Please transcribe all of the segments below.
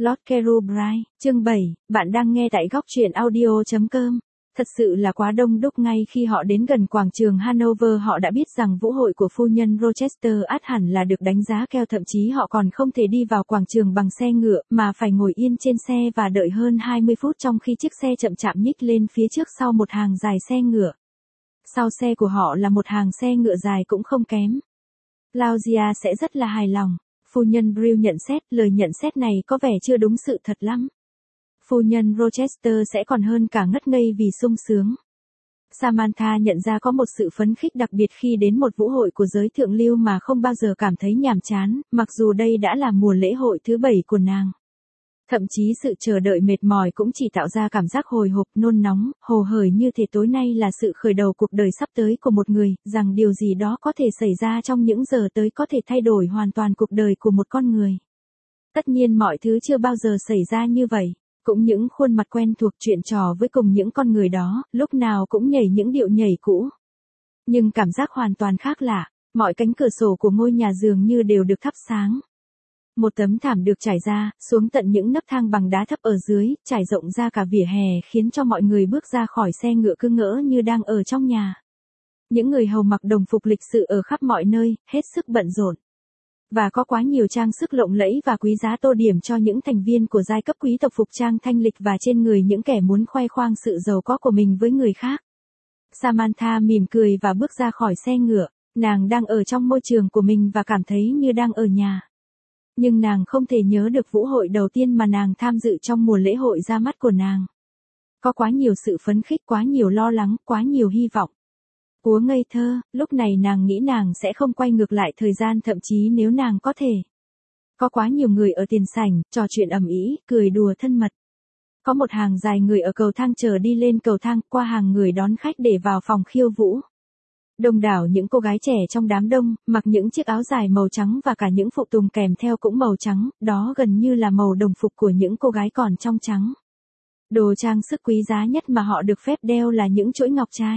Lord Kerubright, chương 7, bạn đang nghe tại góc truyện audio.com. Thật sự là quá đông đúc. Ngay khi họ đến gần quảng trường Hanover, họ đã biết rằng vũ hội của phu nhân Rochester ắt hẳn là được đánh giá cao, thậm chí họ còn không thể đi vào quảng trường bằng xe ngựa, mà phải ngồi yên trên xe và đợi hơn 20 phút trong khi chiếc xe chậm chạp nhích lên phía trước sau một hàng dài xe ngựa. Sau xe của họ là một hàng xe ngựa dài cũng không kém. Claudia sẽ rất là hài lòng. Phu nhân Brill nhận xét, lời nhận xét này có vẻ chưa đúng sự thật lắm. Phu nhân Rochester sẽ còn hơn cả ngất ngây vì sung sướng. Samantha nhận ra có một sự phấn khích đặc biệt khi đến một vũ hội của giới thượng lưu mà không bao giờ cảm thấy nhàm chán, mặc dù đây đã là mùa lễ hội thứ 7 của nàng. Thậm chí sự chờ đợi mệt mỏi cũng chỉ tạo ra cảm giác hồi hộp, nôn nóng, hồ hởi như thể tối nay là sự khởi đầu cuộc đời sắp tới của một người, rằng điều gì đó có thể xảy ra trong những giờ tới có thể thay đổi hoàn toàn cuộc đời của một con người. Tất nhiên mọi thứ chưa bao giờ xảy ra như vậy. Cũng những khuôn mặt quen thuộc chuyện trò với cùng những con người đó, lúc nào cũng nhảy những điệu nhảy cũ. Nhưng cảm giác hoàn toàn khác lạ, mọi cánh cửa sổ của ngôi nhà dường như đều được thắp sáng. Một tấm thảm được trải ra, xuống tận những nấc thang bằng đá thấp ở dưới, trải rộng ra cả vỉa hè khiến cho mọi người bước ra khỏi xe ngựa cứ ngỡ như đang ở trong nhà. Những người hầu mặc đồng phục lịch sự ở khắp mọi nơi, hết sức bận rộn. Và có quá nhiều trang sức lộng lẫy và quý giá tô điểm cho những thành viên của giai cấp quý tộc phục trang thanh lịch và trên người những kẻ muốn khoe khoang sự giàu có của mình với người khác. Samantha mỉm cười và bước ra khỏi xe ngựa, nàng đang ở trong môi trường của mình và cảm thấy như đang ở nhà. Nhưng nàng không thể nhớ được vũ hội đầu tiên mà nàng tham dự trong mùa lễ hội ra mắt của nàng. Có quá nhiều sự phấn khích, quá nhiều lo lắng, quá nhiều hy vọng. Úa ngây thơ, lúc này nàng nghĩ nàng sẽ không quay ngược lại thời gian, thậm chí nếu nàng có thể. Có quá nhiều người ở tiền sảnh, trò chuyện ầm ĩ, cười đùa thân mật. Có một hàng dài người ở cầu thang chờ đi lên cầu thang, qua hàng người đón khách để vào phòng khiêu vũ. Đông đảo những cô gái trẻ trong đám đông, mặc những chiếc áo dài màu trắng và cả những phụ tùng kèm theo cũng màu trắng, đó gần như là màu đồng phục của những cô gái còn trong trắng. Đồ trang sức quý giá nhất mà họ được phép đeo là những chuỗi ngọc trai.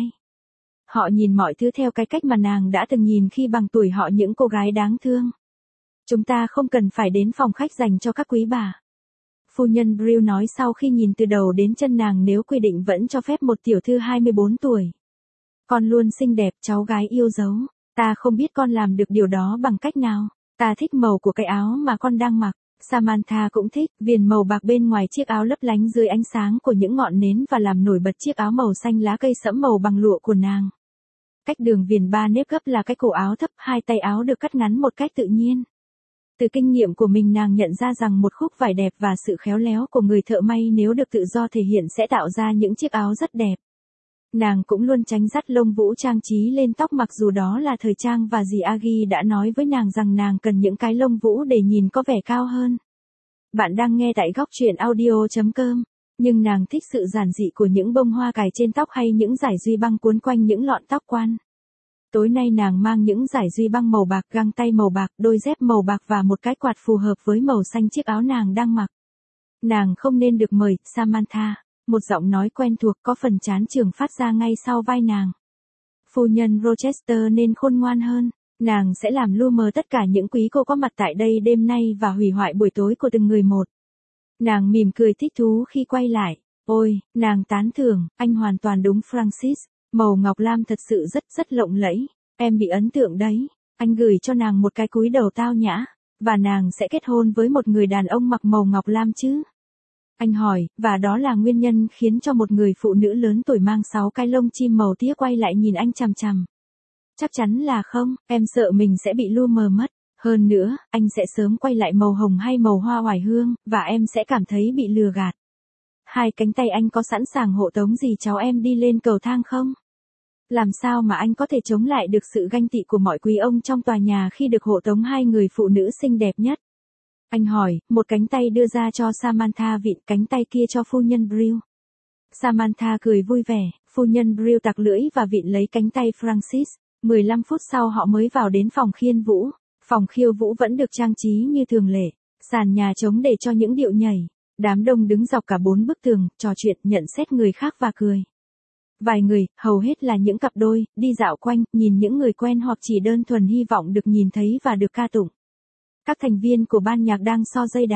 Họ nhìn mọi thứ theo cái cách mà nàng đã từng nhìn khi bằng tuổi họ, những cô gái đáng thương. Chúng ta không cần phải đến phòng khách dành cho các quý bà. Phu nhân Brill nói sau khi nhìn từ đầu đến chân nàng, nếu quy định vẫn cho phép một tiểu thư 24 tuổi. Con luôn xinh đẹp, cháu gái yêu dấu. Ta không biết con làm được điều đó bằng cách nào. Ta thích màu của cái áo mà con đang mặc. Samantha cũng thích, viền màu bạc bên ngoài chiếc áo lấp lánh dưới ánh sáng của những ngọn nến và làm nổi bật chiếc áo màu xanh lá cây sẫm màu bằng lụa của nàng. Cách đường viền 3 nếp gấp là cái cổ áo thấp, hai tay áo được cắt ngắn một cách tự nhiên. Từ kinh nghiệm của mình, nàng nhận ra rằng một khúc vải đẹp và sự khéo léo của người thợ may nếu được tự do thể hiện sẽ tạo ra những chiếc áo rất đẹp. Nàng cũng luôn tránh dắt lông vũ trang trí lên tóc, mặc dù đó là thời trang và dì Aggie đã nói với nàng rằng nàng cần những cái lông vũ để nhìn có vẻ cao hơn. Bạn đang nghe tại góc truyện audio.com. Nhưng nàng thích sự giản dị của những bông hoa cài trên tóc hay những dải duy băng cuốn quanh những lọn tóc quan. Tối nay nàng mang những dải duy băng màu bạc, găng tay màu bạc, đôi dép màu bạc và một cái quạt phù hợp với màu xanh chiếc áo nàng đang mặc. Nàng không nên được mời, Samantha. Một giọng nói quen thuộc có phần chán chường phát ra ngay sau vai nàng. Phu nhân Rochester nên khôn ngoan hơn. Nàng sẽ làm lu mờ tất cả những quý cô có mặt tại đây đêm nay và hủy hoại buổi tối của từng người một. Nàng mỉm cười thích thú khi quay lại. Ôi, nàng tán thưởng, anh hoàn toàn đúng Francis. Màu ngọc lam thật sự rất lộng lẫy. Em bị ấn tượng đấy. Anh gửi cho nàng một cái cúi đầu tao nhã. Và nàng sẽ kết hôn với một người đàn ông mặc màu ngọc lam chứ? Anh hỏi, và đó là nguyên nhân khiến cho một người phụ nữ lớn tuổi mang 6 cái lông chim màu tía quay lại nhìn anh chằm chằm. Chắc chắn là không, em sợ mình sẽ bị lu mờ mất. Hơn nữa, anh sẽ sớm quay lại màu hồng hay màu hoa oải hương, và em sẽ cảm thấy bị lừa gạt. Hai cánh tay anh có sẵn sàng hộ tống dì cháu em đi lên cầu thang không? Làm sao mà anh có thể chống lại được sự ganh tị của mọi quý ông trong tòa nhà khi được hộ tống hai người phụ nữ xinh đẹp nhất? Anh hỏi, một cánh tay đưa ra cho Samantha vịn, cánh tay kia cho phu nhân Brill. Samantha cười vui vẻ, phu nhân Brill tặc lưỡi và vịn lấy cánh tay Francis. 15 phút sau họ mới vào đến phòng khiên vũ. Phòng khiêu vũ vẫn được trang trí như thường lệ, sàn nhà trống để cho những điệu nhảy. Đám đông đứng dọc cả 4 bức tường, trò chuyện, nhận xét người khác và cười. Vài người, hầu hết là những cặp đôi, đi dạo quanh, nhìn những người quen hoặc chỉ đơn thuần hy vọng được nhìn thấy và được ca tụng. Các thành viên của ban nhạc đang so dây đàn.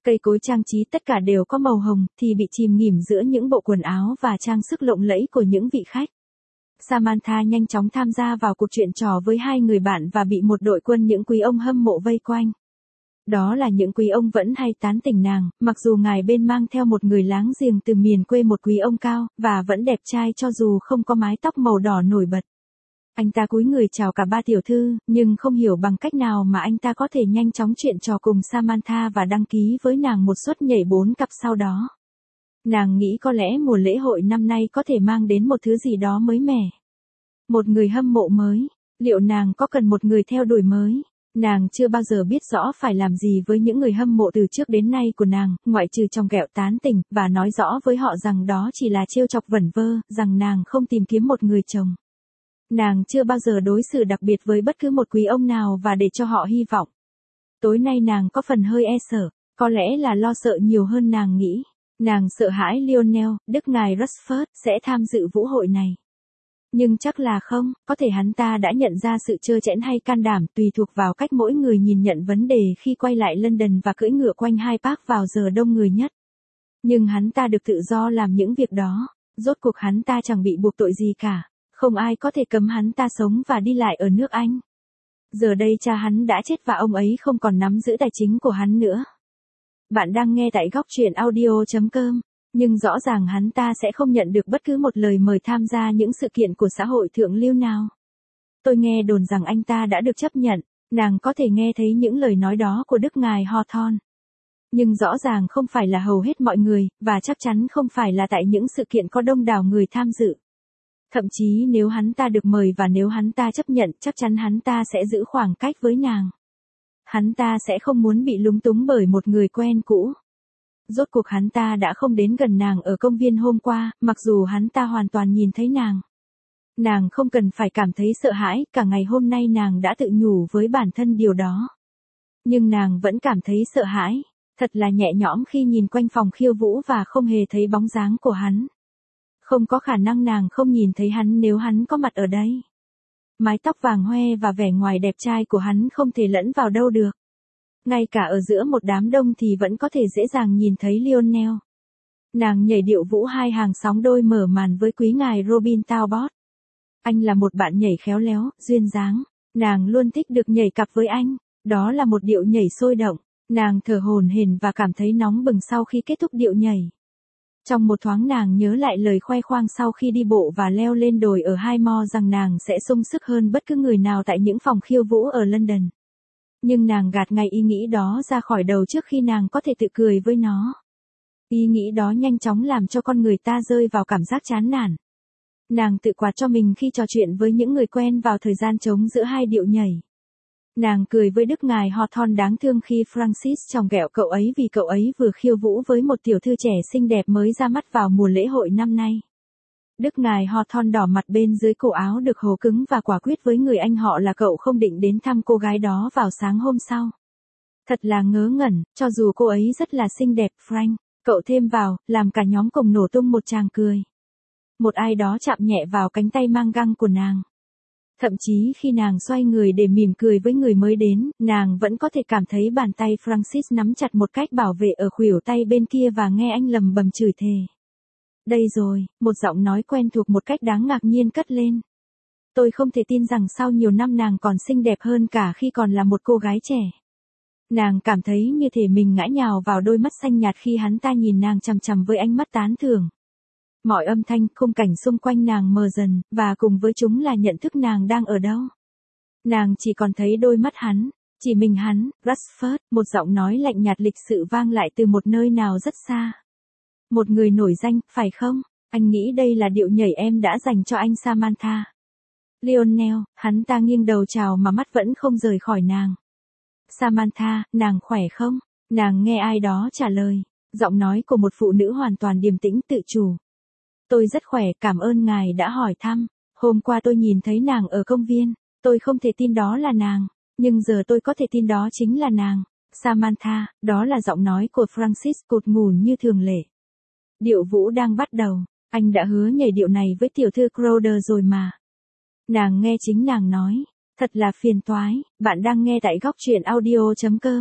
Cây cối trang trí tất cả đều có màu hồng, thì bị chìm nghỉm giữa những bộ quần áo và trang sức lộng lẫy của những vị khách. Samantha nhanh chóng tham gia vào cuộc chuyện trò với hai người bạn và bị một đội quân những quý ông hâm mộ vây quanh. Đó là những quý ông vẫn hay tán tỉnh nàng, mặc dù ngài bên mang theo một người láng giềng từ miền quê, một quý ông cao, và vẫn đẹp trai cho dù không có mái tóc màu đỏ nổi bật. Anh ta cúi người chào cả ba tiểu thư, nhưng không hiểu bằng cách nào mà anh ta có thể nhanh chóng chuyện trò cùng Samantha và đăng ký với nàng một suất nhảy 4 cặp sau đó. Nàng nghĩ có lẽ mùa lễ hội năm nay có thể mang đến một thứ gì đó mới mẻ. Một người hâm mộ mới, liệu nàng có cần một người theo đuổi mới? Nàng chưa bao giờ biết rõ phải làm gì với những người hâm mộ từ trước đến nay của nàng, ngoại trừ trong ghẹo tán tỉnh, và nói rõ với họ rằng đó chỉ là trêu chọc vẩn vơ, rằng nàng không tìm kiếm một người chồng. Nàng chưa bao giờ đối xử đặc biệt với bất cứ một quý ông nào và để cho họ hy vọng. Tối nay nàng có phần hơi e sợ, có lẽ là lo sợ nhiều hơn nàng nghĩ. Nàng sợ hãi Lionel, đức ngài Rushford, sẽ tham dự vũ hội này. Nhưng chắc là không, có thể hắn ta đã nhận ra sự trơ trẽn hay can đảm tùy thuộc vào cách mỗi người nhìn nhận vấn đề khi quay lại London và cưỡi ngựa quanh Hyde Park vào giờ đông người nhất. Nhưng hắn ta được tự do làm những việc đó, rốt cuộc hắn ta chẳng bị buộc tội gì cả, không ai có thể cấm hắn ta sống và đi lại ở nước Anh. Giờ đây cha hắn đã chết và ông ấy không còn nắm giữ tài chính của hắn nữa. Bạn đang nghe tại góc truyện audio.com. Nhưng rõ ràng hắn ta sẽ không nhận được bất cứ một lời mời tham gia những sự kiện của xã hội thượng lưu nào. Tôi nghe đồn rằng anh ta đã được chấp nhận, nàng có thể nghe thấy những lời nói đó của đức ngài Hawthorne. Nhưng rõ ràng không phải là hầu hết mọi người, và chắc chắn không phải là tại những sự kiện có đông đảo người tham dự. Thậm chí nếu hắn ta được mời và nếu hắn ta chấp nhận, chắc chắn hắn ta sẽ giữ khoảng cách với nàng. Hắn ta sẽ không muốn bị lúng túng bởi một người quen cũ. Rốt cuộc hắn ta đã không đến gần nàng ở công viên hôm qua, mặc dù hắn ta hoàn toàn nhìn thấy nàng. Nàng không cần phải cảm thấy sợ hãi, cả ngày hôm nay nàng đã tự nhủ với bản thân điều đó. Nhưng nàng vẫn cảm thấy sợ hãi, thật là nhẹ nhõm khi nhìn quanh phòng khiêu vũ và không hề thấy bóng dáng của hắn. Không có khả năng nàng không nhìn thấy hắn nếu hắn có mặt ở đây. Mái tóc vàng hoe và vẻ ngoài đẹp trai của hắn không thể lẫn vào đâu được. Ngay cả ở giữa một đám đông thì vẫn có thể dễ dàng nhìn thấy Lionel. Nàng nhảy điệu vũ hai hàng sóng đôi mở màn với quý ngài Robin Talbot. Anh là một bạn nhảy khéo léo, duyên dáng. Nàng luôn thích được nhảy cặp với anh. Đó là một điệu nhảy sôi động. Nàng thở hổn hển và cảm thấy nóng bừng sau khi kết thúc điệu nhảy. Trong một thoáng nàng nhớ lại lời khoe khoang sau khi đi bộ và leo lên đồi ở Highmore rằng nàng sẽ sung sức hơn bất cứ người nào tại những phòng khiêu vũ ở London. Nhưng nàng gạt ngay ý nghĩ đó ra khỏi đầu trước khi nàng có thể tự cười với nó. Ý nghĩ đó nhanh chóng làm cho con người ta rơi vào cảm giác chán nản. Nàng tự quạt cho mình khi trò chuyện với những người quen vào thời gian trống giữa hai điệu nhảy. Nàng cười với đức ngài Hawthorne đáng thương khi Francis chòng ghẹo cậu ấy vì cậu ấy vừa khiêu vũ với một tiểu thư trẻ xinh đẹp mới ra mắt vào mùa lễ hội năm nay. Đức ngài Hawthorne đỏ mặt bên dưới cổ áo được hố cứng và quả quyết với người anh họ là cậu không định đến thăm cô gái đó vào sáng hôm sau. Thật là ngớ ngẩn, cho dù cô ấy rất là xinh đẹp, Frank, cậu thêm vào, làm cả nhóm cùng nổ tung một tràng cười. Một ai đó chạm nhẹ vào cánh tay mang găng của nàng. Thậm chí khi nàng xoay người để mỉm cười với người mới đến, nàng vẫn có thể cảm thấy bàn tay Francis nắm chặt một cách bảo vệ ở khuỷu tay bên kia và nghe anh lầm bầm chửi thề. Đây rồi, một giọng nói quen thuộc một cách đáng ngạc nhiên cất lên. Tôi không thể tin rằng sau nhiều năm nàng còn xinh đẹp hơn cả khi còn là một cô gái trẻ. Nàng cảm thấy như thể mình ngã nhào vào đôi mắt xanh nhạt khi hắn ta nhìn nàng chằm chằm với ánh mắt tán thưởng. Mọi âm thanh, khung cảnh xung quanh nàng mờ dần, và cùng với chúng là nhận thức nàng đang ở đâu. Nàng chỉ còn thấy đôi mắt hắn, chỉ mình hắn, Rushford, một giọng nói lạnh nhạt lịch sự vang lại từ một nơi nào rất xa. Một người nổi danh, phải không? Anh nghĩ đây là điệu nhảy em đã dành cho anh Samantha. Lionel, hắn ta nghiêng đầu chào mà mắt vẫn không rời khỏi nàng. Samantha, nàng khỏe không? Nàng nghe ai đó trả lời. Giọng nói của một phụ nữ hoàn toàn điềm tĩnh tự chủ. Tôi rất khỏe, cảm ơn ngài đã hỏi thăm. Hôm qua tôi nhìn thấy nàng ở công viên. Tôi không thể tin đó là nàng. Nhưng giờ tôi có thể tin đó chính là nàng. Samantha, đó là giọng nói của Francis cột ngùn như thường lệ. Điệu vũ đang bắt đầu. Anh đã hứa nhảy điệu này với tiểu thư Crowder rồi mà. Nàng nghe chính nàng nói. Thật là phiền toái. Bạn đang nghe tại góc truyện audio.com.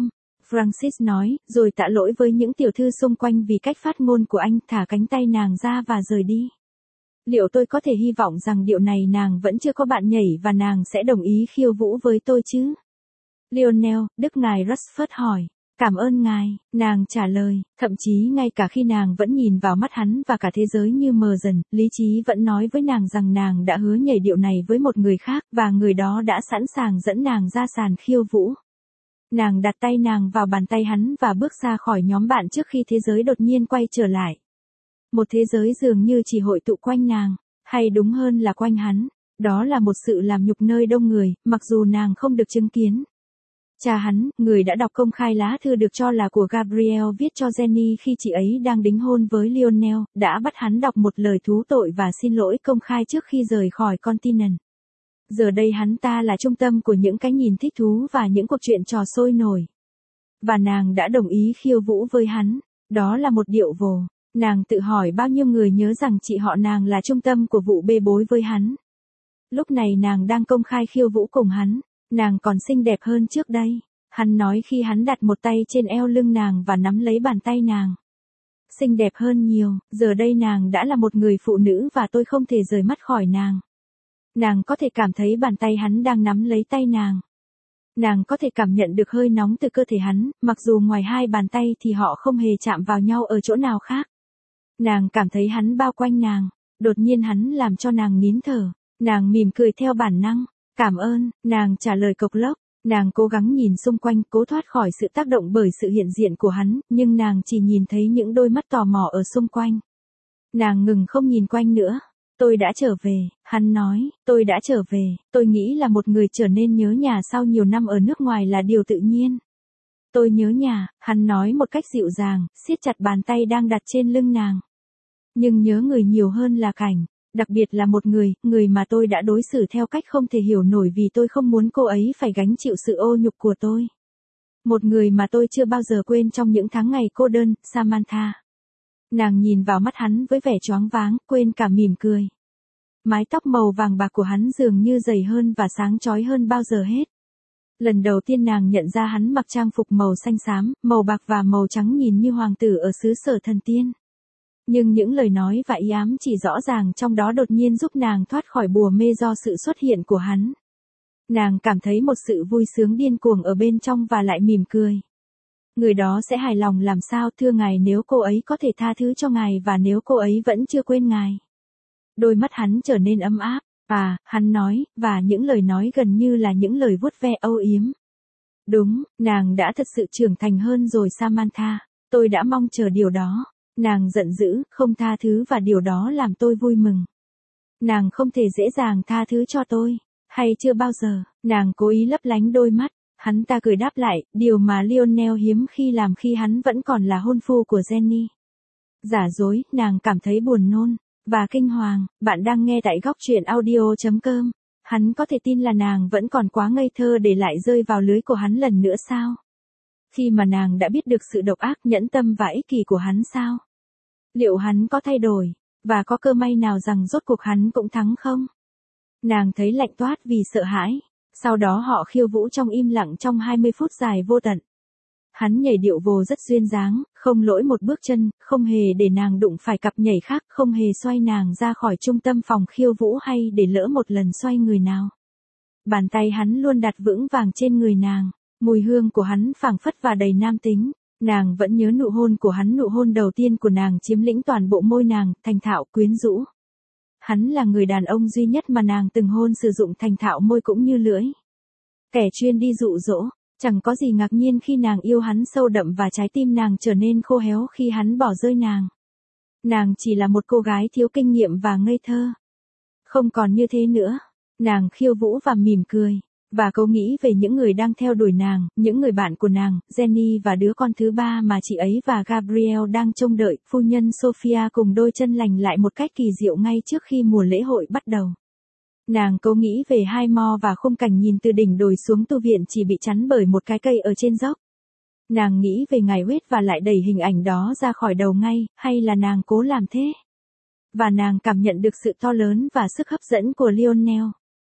Francis nói, rồi tạ lỗi với những tiểu thư xung quanh vì cách phát ngôn của anh, thả cánh tay nàng ra và rời đi. Liệu tôi có thể hy vọng rằng điệu này nàng vẫn chưa có bạn nhảy và nàng sẽ đồng ý khiêu vũ với tôi chứ? Lionel, Đức ngài Rushford hỏi. Cảm ơn ngài, nàng trả lời, thậm chí ngay cả khi nàng vẫn nhìn vào mắt hắn và cả thế giới như mờ dần, lý trí vẫn nói với nàng rằng nàng đã hứa nhảy điệu này với một người khác và người đó đã sẵn sàng dẫn nàng ra sàn khiêu vũ. Nàng đặt tay nàng vào bàn tay hắn và bước ra khỏi nhóm bạn trước khi thế giới đột nhiên quay trở lại. Một thế giới dường như chỉ hội tụ quanh nàng, hay đúng hơn là quanh hắn. Đó là một sự làm nhục nơi đông người, mặc dù nàng không được chứng kiến. Cha hắn, người đã đọc công khai lá thư được cho là của Gabrielle viết cho Jenny khi chị ấy đang đính hôn với Lionel, đã bắt hắn đọc một lời thú tội và xin lỗi công khai trước khi rời khỏi continent. Giờ đây hắn ta là trung tâm của những cái nhìn thích thú và những cuộc chuyện trò sôi nổi. Và nàng đã đồng ý khiêu vũ với hắn. Đó là một điệu vồ. Nàng tự hỏi bao nhiêu người nhớ rằng chị họ nàng là trung tâm của vụ bê bối với hắn. Lúc này nàng đang công khai khiêu vũ cùng hắn. Nàng còn xinh đẹp hơn trước đây. Hắn nói khi hắn đặt một tay trên eo lưng nàng và nắm lấy bàn tay nàng. Xinh đẹp hơn nhiều, giờ đây nàng đã là một người phụ nữ và tôi không thể rời mắt khỏi nàng. Nàng có thể cảm thấy bàn tay hắn đang nắm lấy tay nàng. Nàng có thể cảm nhận được hơi nóng từ cơ thể hắn, mặc dù ngoài hai bàn tay thì họ không hề chạm vào nhau ở chỗ nào khác. Nàng cảm thấy hắn bao quanh nàng. Đột nhiên hắn làm cho nàng nín thở. Nàng mỉm cười theo bản năng. Cảm ơn, nàng trả lời cộc lốc. Nàng cố gắng nhìn xung quanh, cố thoát khỏi sự tác động bởi sự hiện diện của hắn, nhưng nàng chỉ nhìn thấy những đôi mắt tò mò ở xung quanh. Nàng ngừng không nhìn quanh nữa. Tôi đã trở về, hắn nói, tôi đã trở về, tôi nghĩ là một người trở nên nhớ nhà sau nhiều năm ở nước ngoài là điều tự nhiên. Tôi nhớ nhà, hắn nói một cách dịu dàng, siết chặt bàn tay đang đặt trên lưng nàng. Nhưng nhớ người nhiều hơn là cảnh, đặc biệt là một người mà tôi đã đối xử theo cách không thể hiểu nổi vì tôi không muốn cô ấy phải gánh chịu sự ô nhục của tôi. Một người mà tôi chưa bao giờ quên trong những tháng ngày cô đơn, Samantha. Nàng nhìn vào mắt hắn với vẻ choáng váng, quên cả mỉm cười. Mái tóc màu vàng bạc của hắn dường như dày hơn và sáng chói hơn bao giờ hết. Lần đầu tiên nàng nhận ra hắn mặc trang phục màu xanh xám, màu bạc và màu trắng nhìn như hoàng tử ở xứ sở thần tiên. Nhưng những lời nói và ý ám chỉ rõ ràng trong đó đột nhiên giúp nàng thoát khỏi bùa mê do sự xuất hiện của hắn. Nàng cảm thấy một sự vui sướng điên cuồng ở bên trong và lại mỉm cười. Người đó sẽ hài lòng làm sao thưa ngài nếu cô ấy có thể tha thứ cho ngài và nếu cô ấy vẫn chưa quên ngài. Đôi mắt hắn trở nên ấm áp, và, hắn nói, và những lời nói gần như là những lời vuốt ve âu yếm. Đúng, nàng đã thật sự trưởng thành hơn rồi Samantha, tôi đã mong chờ điều đó. Nàng giận dữ, không tha thứ và điều đó làm tôi vui mừng. Nàng không thể dễ dàng tha thứ cho tôi, hay chưa bao giờ, nàng cố ý lấp lánh đôi mắt. Hắn ta cười đáp lại, điều mà Lionel hiếm khi làm khi hắn vẫn còn là hôn phu của Jenny. Giả dối, nàng cảm thấy buồn nôn và kinh hoàng. Bạn đang nghe tại góc truyện audio.com. Hắn có thể tin là nàng vẫn còn quá ngây thơ để lại rơi vào lưới của hắn lần nữa sao? Khi mà nàng đã biết được sự độc ác, nhẫn tâm và ích kỷ của hắn sao? Liệu hắn có thay đổi, và có cơ may nào rằng rốt cuộc hắn cũng thắng không? Nàng thấy lạnh toát vì sợ hãi. Sau đó họ khiêu vũ trong im lặng trong 20 phút dài vô tận. Hắn nhảy điệu vồ rất duyên dáng, không lỗi một bước chân, không hề để nàng đụng phải cặp nhảy khác, không hề xoay nàng ra khỏi trung tâm phòng khiêu vũ hay để lỡ một lần xoay người nào. Bàn tay hắn luôn đặt vững vàng trên người nàng, mùi hương của hắn phảng phất và đầy nam tính. Nàng vẫn nhớ nụ hôn của hắn, nụ hôn đầu tiên của nàng chiếm lĩnh toàn bộ môi nàng, thành thạo quyến rũ. Hắn là người đàn ông duy nhất mà nàng từng hôn sử dụng thành thạo môi cũng như lưỡi. Kẻ chuyên đi dụ dỗ, chẳng có gì ngạc nhiên khi nàng yêu hắn sâu đậm và trái tim nàng trở nên khô héo khi hắn bỏ rơi nàng. Nàng chỉ là một cô gái thiếu kinh nghiệm và ngây thơ. Không còn như thế nữa. Nàng khiêu vũ và mỉm cười. Và cô nghĩ về những người đang theo đuổi nàng, những người bạn của nàng, Jenny và đứa con thứ ba mà chị ấy và Gabrielle đang trông đợi, phu nhân Sophia cùng đôi chân lành lại một cách kỳ diệu ngay trước khi mùa lễ hội bắt đầu. Nàng cố nghĩ về Highmore và khung cảnh nhìn từ đỉnh đồi xuống tu viện chỉ bị chắn bởi một cái cây ở trên dốc. Nàng nghĩ về ngài Wade và lại đẩy hình ảnh đó ra khỏi đầu ngay, hay là nàng cố làm thế? Và nàng cảm nhận được sự to lớn và sức hấp dẫn của Lionel.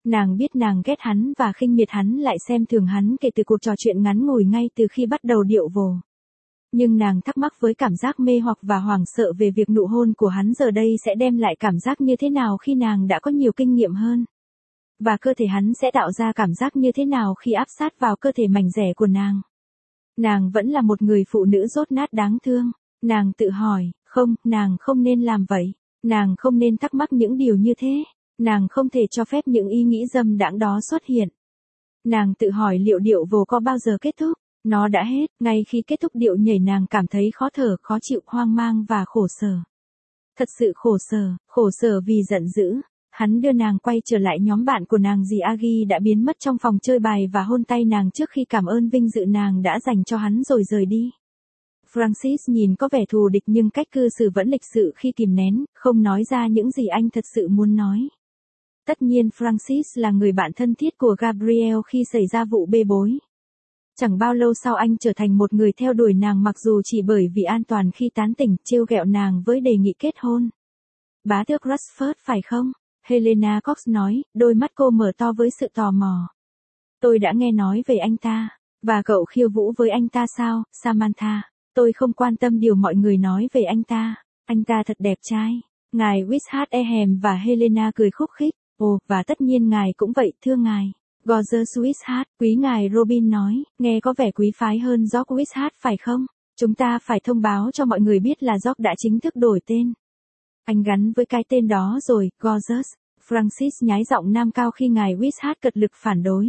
Nàng biết nàng ghét hắn và khinh miệt hắn lại xem thường hắn kể từ cuộc trò chuyện ngắn ngủi ngay từ khi bắt đầu điệu vồ. Nhưng nàng thắc mắc với cảm giác mê hoặc và hoảng sợ về việc nụ hôn của hắn giờ đây sẽ đem lại cảm giác như thế nào khi nàng đã có nhiều kinh nghiệm hơn. Và cơ thể hắn sẽ tạo ra cảm giác như thế nào khi áp sát vào cơ thể mảnh dẻ của nàng. Nàng vẫn là một người phụ nữ dốt nát đáng thương. Nàng tự hỏi, không, nàng không nên làm vậy. Nàng không nên thắc mắc những điều như thế. Nàng không thể cho phép những ý nghĩ dâm đãng đó xuất hiện. Nàng tự hỏi liệu điệu vồ có bao giờ kết thúc. Nó đã hết, ngay khi kết thúc điệu nhảy nàng cảm thấy khó thở, khó chịu, hoang mang và khổ sở. Thật sự khổ sở vì giận dữ. Hắn đưa nàng quay trở lại nhóm bạn của nàng dì Agi đã biến mất trong phòng chơi bài và hôn tay nàng trước khi cảm ơn vinh dự nàng đã dành cho hắn rồi rời đi. Francis nhìn có vẻ thù địch nhưng cách cư xử vẫn lịch sự khi kìm nén, không nói ra những gì anh thật sự muốn nói. Tất nhiên Francis là người bạn thân thiết của Gabriel khi xảy ra vụ bê bối. Chẳng bao lâu sau anh trở thành một người theo đuổi nàng mặc dù chỉ bởi vì an toàn khi tán tỉnh, trêu ghẹo nàng với đề nghị kết hôn. Bá tước Rushford phải không? Helena Cox nói, đôi mắt cô mở to với sự tò mò. Tôi đã nghe nói về anh ta. Và cậu khiêu vũ với anh ta sao, Samantha? Tôi không quan tâm điều mọi người nói về anh ta. Anh ta thật đẹp trai. Ngài Wishart và Helena cười khúc khích. Ồ, và tất nhiên ngài cũng vậy, thưa ngài. Gorgeous Wishart, quý ngài Robin nói, nghe có vẻ quý phái hơn George Wishart phải không? Chúng ta phải thông báo cho mọi người biết là George đã chính thức đổi tên. Anh gắn với cái tên đó rồi, Gorgeous. Francis nhái giọng nam cao khi ngài Wishart cật lực phản đối.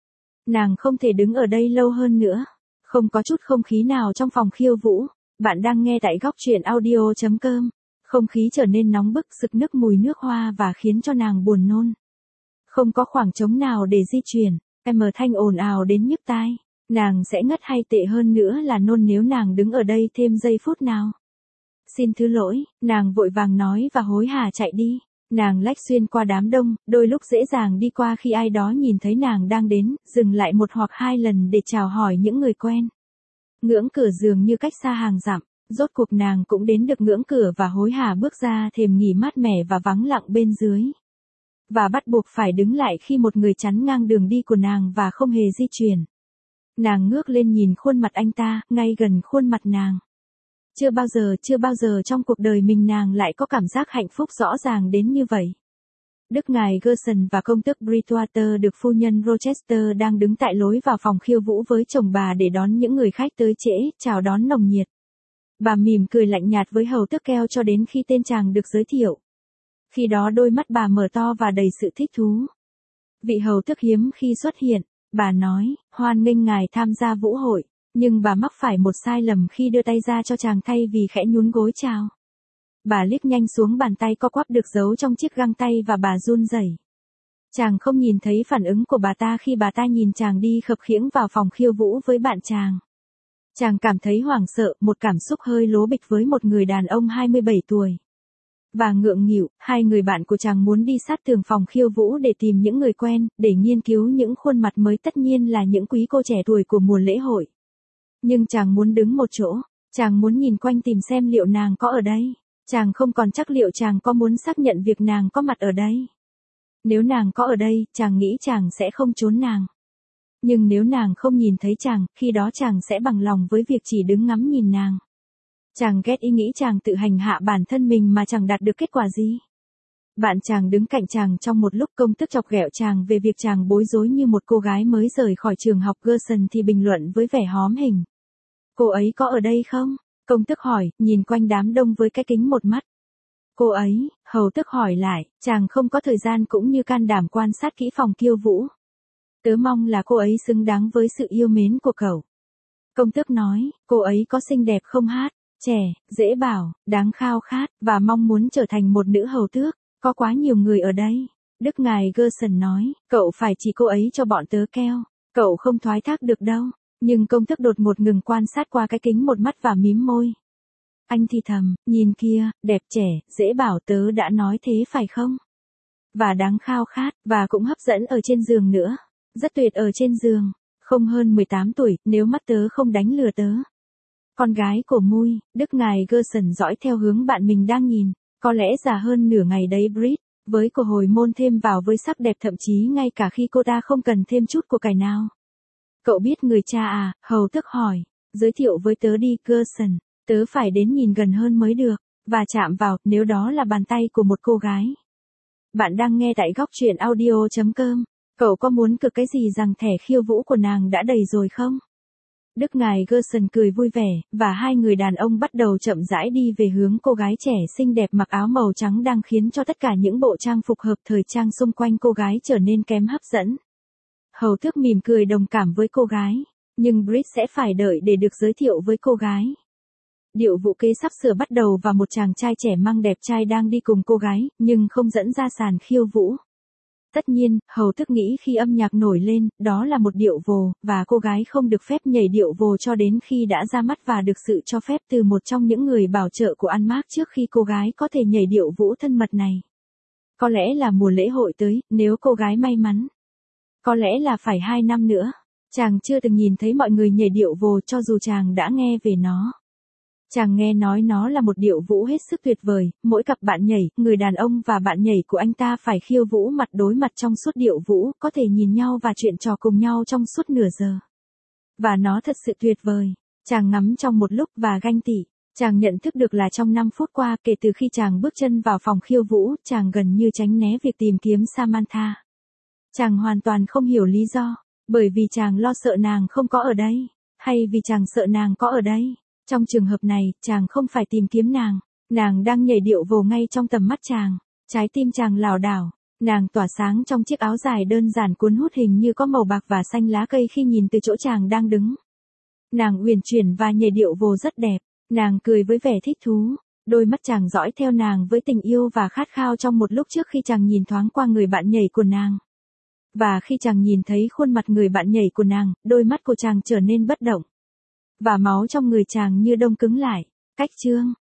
Nàng không thể đứng ở đây lâu hơn nữa. Không có chút không khí nào trong phòng khiêu vũ. Bạn đang nghe tại góc truyện audio.com. Không khí trở nên nóng bức, sực nức mùi nước hoa và khiến cho nàng buồn nôn. Không có khoảng trống nào để di chuyển. Âm thanh ồn ào đến nhức tai. Nàng sẽ ngất hay tệ hơn nữa là nôn nếu nàng đứng ở đây thêm giây phút nào. Xin thứ lỗi, nàng vội vàng nói và hối hả chạy đi. Nàng lách xuyên qua đám đông, đôi lúc dễ dàng đi qua khi ai đó nhìn thấy nàng đang đến, dừng lại một hoặc hai lần để chào hỏi những người quen. Ngưỡng cửa dường như cách xa hàng dặm, rốt cuộc nàng cũng đến được ngưỡng cửa và hối hả bước ra thềm nghỉ mát mẻ và vắng lặng bên dưới. Và bắt buộc phải đứng lại khi một người chắn ngang đường đi của nàng và không hề di chuyển. Nàng ngước lên nhìn khuôn mặt anh ta, ngay gần khuôn mặt nàng. Chưa bao giờ trong cuộc đời mình nàng lại có cảm giác hạnh phúc rõ ràng đến như vậy. Đức ngài Gerson và công tước Bridgewater được phu nhân Rochester đang đứng tại lối vào phòng khiêu vũ với chồng bà để đón những người khách tới trễ, chào đón nồng nhiệt. Bà mỉm cười lạnh nhạt với hầu tước keo cho đến khi tên chàng được giới thiệu. Khi đó đôi mắt bà mở to và đầy sự thích thú. Vị hầu tước hiếm khi xuất hiện, bà nói, hoan nghênh ngài tham gia vũ hội. Nhưng bà mắc phải một sai lầm khi đưa tay ra cho chàng thay vì khẽ nhún gối chào. Bà liếc nhanh xuống bàn tay co quắp được giấu trong chiếc găng tay và bà run rẩy. Chàng không nhìn thấy phản ứng của bà ta khi bà ta nhìn chàng đi khập khiễng vào phòng khiêu vũ với bạn chàng. Chàng cảm thấy hoảng sợ, một cảm xúc hơi lố bịch với một người đàn ông 27 tuổi. Và ngượng nghịu, hai người bạn của chàng muốn đi sát tường phòng khiêu vũ để tìm những người quen, để nghiên cứu những khuôn mặt mới tất nhiên là những quý cô trẻ tuổi của mùa lễ hội. Nhưng chàng muốn đứng một chỗ, chàng muốn nhìn quanh tìm xem liệu nàng có ở đây. Chàng không còn chắc liệu chàng có muốn xác nhận việc nàng có mặt ở đây. Nếu nàng có ở đây, chàng nghĩ chàng sẽ không trốn nàng. Nhưng nếu nàng không nhìn thấy chàng, khi đó chàng sẽ bằng lòng với việc chỉ đứng ngắm nhìn nàng. Chàng ghét ý nghĩ chàng tự hành hạ bản thân mình mà chẳng đạt được kết quả gì. Bạn chàng đứng cạnh chàng trong một lúc công tước chọc ghẹo chàng về việc chàng bối rối như một cô gái mới rời khỏi trường học Gerson thì bình luận với vẻ hóm hình. Cô ấy có ở đây không? Công tước hỏi, nhìn quanh đám đông với cái kính một mắt. Cô ấy, hầu tước hỏi lại, chàng không có thời gian cũng như can đảm quan sát kỹ phòng khiêu vũ. Tớ mong là cô ấy xứng đáng với sự yêu mến của cậu. Công tước nói, cô ấy có xinh đẹp không hát, trẻ, dễ bảo, đáng khao khát, và mong muốn trở thành một nữ hầu tước, có quá nhiều người ở đây. Đức ngài Gerson nói, cậu phải chỉ cô ấy cho bọn tớ keo, cậu không thoái thác được đâu. Nhưng công tước đột ngột ngừng quan sát qua cái kính một mắt và mím môi. Anh thì thầm, nhìn kia, đẹp trẻ, dễ bảo tớ đã nói thế phải không? Và đáng khao khát, và cũng hấp dẫn ở trên giường nữa. Rất tuyệt ở trên giường. Không hơn 18 tuổi, nếu mắt tớ không đánh lừa tớ. Con gái của Mui, Đức ngài Gerson dõi theo hướng bạn mình đang nhìn. Có lẽ già hơn nửa ngày đấy Brit. Với của hồi môn thêm vào với sắc đẹp thậm chí ngay cả khi cô ta không cần thêm chút của cải nào. Cậu biết người cha à, hầu tức hỏi. Giới thiệu với tớ đi Gerson, tớ phải đến nhìn gần hơn mới được, và chạm vào, nếu đó là bàn tay của một cô gái. Bạn đang nghe tại góc truyện audio.com. Cậu có muốn cực cái gì rằng thẻ khiêu vũ của nàng đã đầy rồi không? Đức ngài Gerson cười vui vẻ, và hai người đàn ông bắt đầu chậm rãi đi về hướng cô gái trẻ xinh đẹp mặc áo màu trắng đang khiến cho tất cả những bộ trang phục hợp thời trang xung quanh cô gái trở nên kém hấp dẫn. Hầu tước mỉm cười đồng cảm với cô gái, nhưng Brit sẽ phải đợi để được giới thiệu với cô gái. Điệu vụ kế sắp sửa bắt đầu và một chàng trai trẻ mang đẹp trai đang đi cùng cô gái, nhưng không dẫn ra sàn khiêu vũ. Tất nhiên, hầu tước nghĩ khi âm nhạc nổi lên, đó là một điệu vồ, và cô gái không được phép nhảy điệu vồ cho đến khi đã ra mắt và được sự cho phép từ một trong những người bảo trợ của An-Mark trước khi cô gái có thể nhảy điệu vũ thân mật này. Có lẽ là mùa lễ hội tới, nếu cô gái may mắn. Có lẽ là phải 2 năm nữa. Chàng chưa từng nhìn thấy mọi người nhảy điệu vồ cho dù chàng đã nghe về nó. Chàng nghe nói nó là một điệu vũ hết sức tuyệt vời, mỗi cặp bạn nhảy, người đàn ông và bạn nhảy của anh ta phải khiêu vũ mặt đối mặt trong suốt điệu vũ, có thể nhìn nhau và chuyện trò cùng nhau trong suốt nửa giờ. Và nó thật sự tuyệt vời. Chàng ngắm trong một lúc và ganh tị. Chàng nhận thức được là trong 5 phút qua kể từ khi chàng bước chân vào phòng khiêu vũ, chàng gần như tránh né việc tìm kiếm Samantha. Chàng hoàn toàn không hiểu lý do, bởi vì chàng lo sợ nàng không có ở đây, hay vì chàng sợ nàng có ở đây. Trong trường hợp này, chàng không phải tìm kiếm nàng đang nhảy điệu vồ ngay trong tầm mắt chàng, trái tim chàng lảo đảo, nàng tỏa sáng trong chiếc áo dài đơn giản cuốn hút hình như có màu bạc và xanh lá cây khi nhìn từ chỗ chàng đang đứng. Nàng uyển chuyển và nhảy điệu vồ rất đẹp, nàng cười với vẻ thích thú, đôi mắt chàng dõi theo nàng với tình yêu và khát khao trong một lúc trước khi chàng nhìn thoáng qua người bạn nhảy của nàng. Và khi chàng nhìn thấy khuôn mặt người bạn nhảy của nàng, đôi mắt của chàng trở nên bất động. Và máu trong người chàng như đông cứng lại. Cách chương